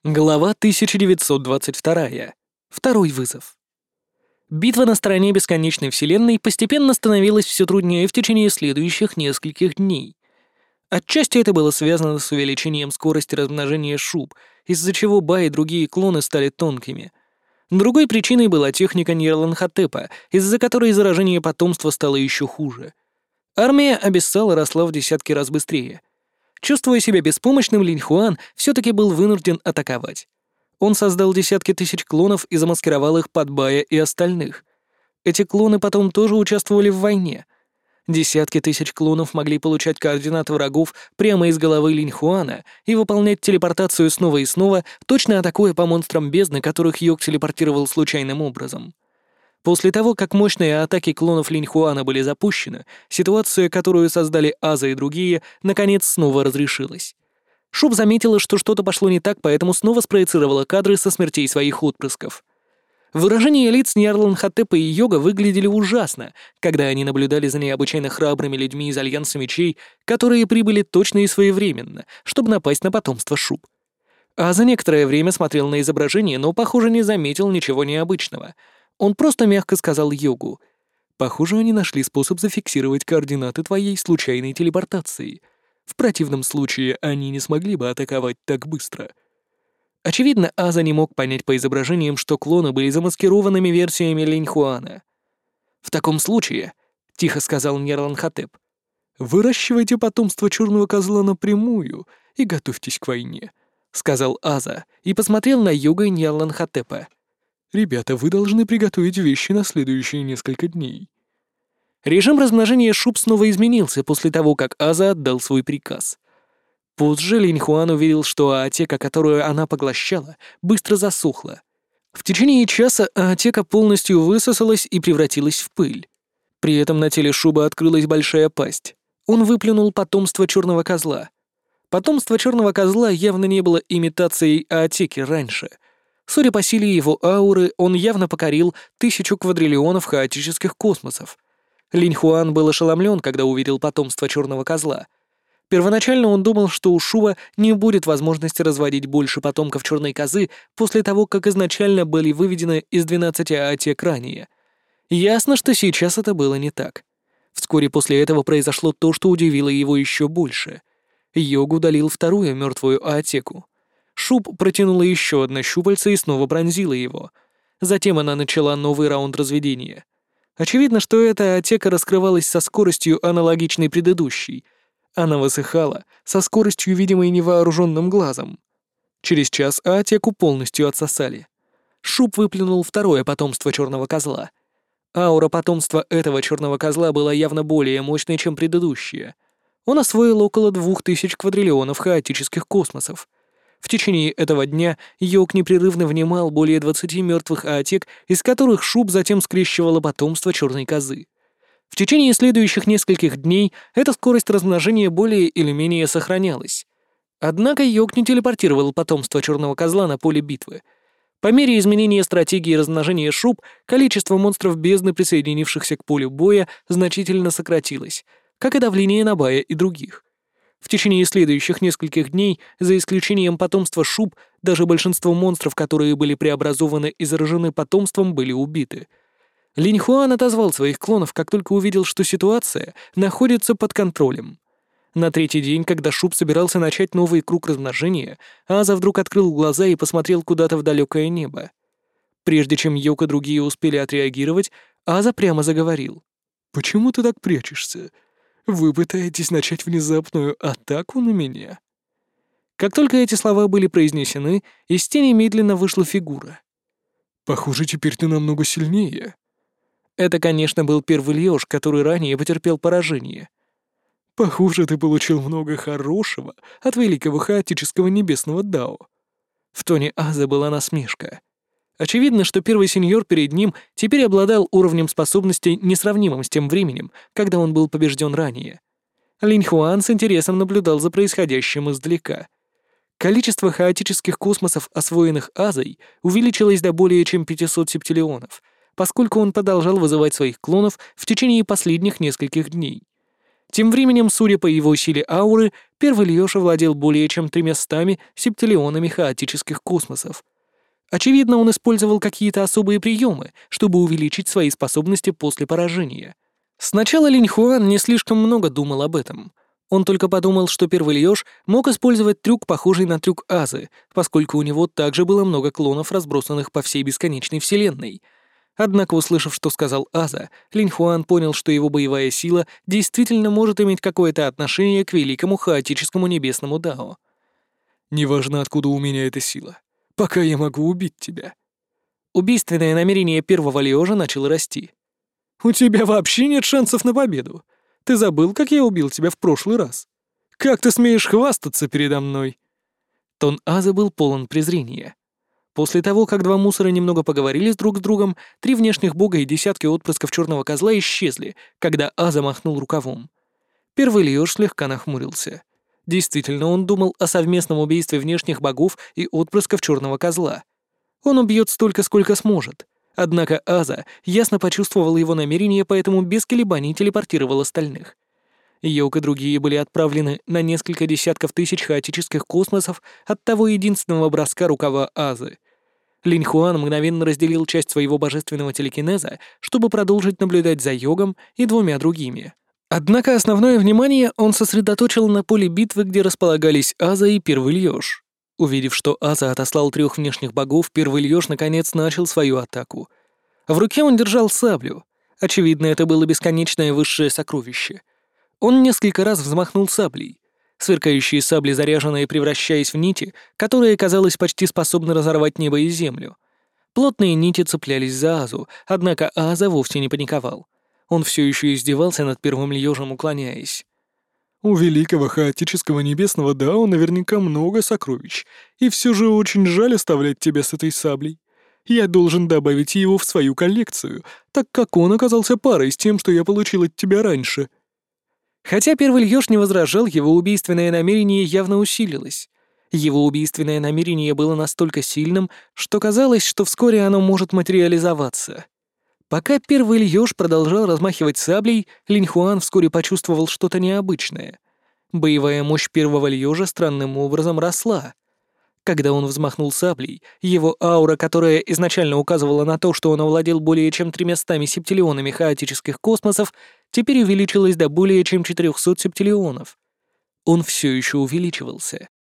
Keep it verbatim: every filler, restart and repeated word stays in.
Глава тысяча девятьсот двадцать вторая. Второй вызов. Битва на стороне бесконечной вселенной постепенно становилась все труднее в течение следующих нескольких дней. Отчасти это было связано с увеличением скорости размножения шуб, из-за чего Ба и другие клоны стали тонкими. Другой причиной была техника Нерланхотепа, из-за которой заражение потомства стало еще хуже. Армия Абиссала росла в десятки раз быстрее. Чувствуя себя беспомощным, Линь Хуан все-таки был вынужден атаковать. Он создал десятки тысяч клонов и замаскировал их под Бая и остальных. Эти клоны потом тоже участвовали в войне. Десятки тысяч клонов могли получать координаты врагов прямо из головы Линь Хуана и выполнять телепортацию снова и снова, точно атакуя по монстрам бездны, которых Йог телепортировал случайным образом. После того, как мощные атаки клонов Линь Хуана были запущены, ситуация, которую создали Аза и другие, наконец снова разрешилась. Шуб заметила, что что-то пошло не так, поэтому снова спроецировала кадры со смертей своих отпрысков. Выражения лиц Нерланхотепа и Йога выглядели ужасно, когда они наблюдали за необычайно храбрыми людьми из Альянса Мечей, которые прибыли точно и своевременно, чтобы напасть на потомство Шуб. Аза некоторое время смотрел на изображение, но, похоже, не заметил ничего необычного. Он просто мягко сказал Йогу: «Похоже, они нашли способ зафиксировать координаты твоей случайной телепортации. В противном случае они не смогли бы атаковать так быстро». Очевидно, Аза не мог понять по изображениям, что клоны были замаскированными версиями Линь Хуана. «В таком случае», — тихо сказал Нерланхотеп, — «выращивайте потомство черного козла напрямую и готовьтесь к войне», — сказал Аза и посмотрел на Йога и Нерланхотепа. «Ребята, вы должны приготовить вещи на следующие несколько дней». Режим размножения шуб снова изменился после того, как Аза отдал свой приказ. Позже Линь Хуан увидел, что аотека, которую она поглощала, быстро засохла. В течение часа аотека полностью высосалась и превратилась в пыль. При этом на теле шубы открылась большая пасть. Он выплюнул потомство черного козла. Потомство черного козла явно не было имитацией аотеки раньше. Судя по силе его ауры, он явно покорил тысячу квадриллионов хаотических космосов. Линь Хуан был ошеломлен, когда увидел потомство черного козла. Первоначально он думал, что у Шуба не будет возможности разводить больше потомков черной козы после того, как изначально были выведены из двенадцати аотек ранее. Ясно, что сейчас это было не так. Вскоре после этого произошло то, что удивило его еще больше. Йог удалил вторую мертвую аотеку. Шуб протянула еще одно щупальце и снова пронзила его. Затем она начала новый раунд разведения. Очевидно, что эта аотека раскрывалась со скоростью, аналогичной предыдущей. Она высыхала со скоростью, видимой невооруженным глазом. Через час аотеку полностью отсосали. Шуб выплюнул второе потомство черного козла. Аура потомства этого черного козла была явно более мощной, чем предыдущая. Он освоил около двух тысяч квадриллионов хаотических космосов. В течение этого дня Йог непрерывно внимал более двадцати мертвых аотек, из которых Шуб затем скрещивала потомство черной козы. В течение следующих нескольких дней эта скорость размножения более или менее сохранялась. Однако Йог не телепортировал потомство черного козла на поле битвы. По мере изменения стратегии размножения Шуб, количество монстров бездны, присоединившихся к полю боя, значительно сократилось, как и давление на Бая и других. В течение следующих нескольких дней, за исключением потомства Шуб, даже большинство монстров, которые были преобразованы и заражены потомством, были убиты. Линь Хуан отозвал своих клонов, как только увидел, что ситуация находится под контролем. На третий день, когда Шуб собирался начать новый круг размножения, Аза вдруг открыл глаза и посмотрел куда-то в далекое небо. Прежде чем Йог и другие успели отреагировать, Аза прямо заговорил. «Почему ты так прячешься? Вы пытаетесь начать внезапную атаку на меня?» Как только эти слова были произнесены, из тени медленно вышла фигура. «Похоже, теперь ты намного сильнее». Это, конечно, был первый Льёж, который ранее потерпел поражение. «Похоже, ты получил много хорошего от великого хаотического небесного Дао». В тоне Аза была насмешка. Очевидно, что первый сеньор перед ним теперь обладал уровнем способностей, несравнимым с тем временем, когда он был побежден ранее. Линь Хуан с интересом наблюдал за происходящим издалека. Количество хаотических космосов, освоенных Азой, увеличилось до более чем пятисот септиллионов, поскольку он продолжал вызывать своих клонов в течение последних нескольких дней. Тем временем, судя по его силе ауры, первый Льёж овладел более чем тремястами септиллионами хаотических космосов. Очевидно, он использовал какие-то особые приемы, чтобы увеличить свои способности после поражения. Сначала Линь Хуан не слишком много думал об этом. Он только подумал, что первый Льёж мог использовать трюк, похожий на трюк Азы, поскольку у него также было много клонов, разбросанных по всей бесконечной вселенной. Однако, услышав, что сказал Аза, Линь Хуан понял, что его боевая сила действительно может иметь какое-то отношение к великому хаотическому небесному Дао. «Неважно, откуда у меня эта сила. Пока я могу убить тебя». Убийственное намерение первого Льёжа начало расти. «У тебя вообще нет шансов на победу. Ты забыл, как я убил тебя в прошлый раз? Как ты смеешь хвастаться передо мной?» Тон Азы был полон презрения. После того, как два мусора немного поговорили с друг с другом, три внешних бога и десятки отпрысков черного козла исчезли, когда Аза махнул рукавом. Первый Льёж слегка нахмурился. Действительно, он думал о совместном убийстве внешних богов и отпрысков черного козла. Он убьет столько, сколько сможет. Однако Аза ясно почувствовал его намерение, поэтому без колебаний телепортировал остальных. Йог и другие были отправлены на несколько десятков тысяч хаотических космосов от того единственного броска рукава Азы. Линь Хуан мгновенно разделил часть своего божественного телекинеза, чтобы продолжить наблюдать за Йогом и двумя другими. Однако основное внимание он сосредоточил на поле битвы, где располагались Аза и Первый Льёж. Увидев, что Аза отослал трех внешних богов, Первый Льёж наконец начал свою атаку. В руке он держал саблю. Очевидно, это было бесконечное высшее сокровище. Он несколько раз взмахнул саблей. Сверкающие сабли, заряженные, превращаясь в нити, которые, казалось, почти способны разорвать небо и землю. Плотные нити цеплялись за Азу, однако Аза вовсе не паниковал. Он все еще издевался над Первым Льёжем, уклоняясь. «У великого хаотического небесного Дао наверняка много сокровищ, и все же очень жаль оставлять тебя с этой саблей. Я должен добавить его в свою коллекцию, так как он оказался парой с тем, что я получил от тебя раньше». Хотя Первый Льёж не возражал, его убийственное намерение явно усилилось. Его убийственное намерение было настолько сильным, что казалось, что вскоре оно может материализоваться. Пока Первый Льёж продолжал размахивать саблей, Линь Хуан вскоре почувствовал что-то необычное. Боевая мощь Первого Льёжа странным образом росла. Когда он взмахнул саблей, его аура, которая изначально указывала на то, что он овладел более чем тремястами септиллионами хаотических космосов, теперь увеличилась до более чем четырехсот септиллионов. Он все еще увеличивался.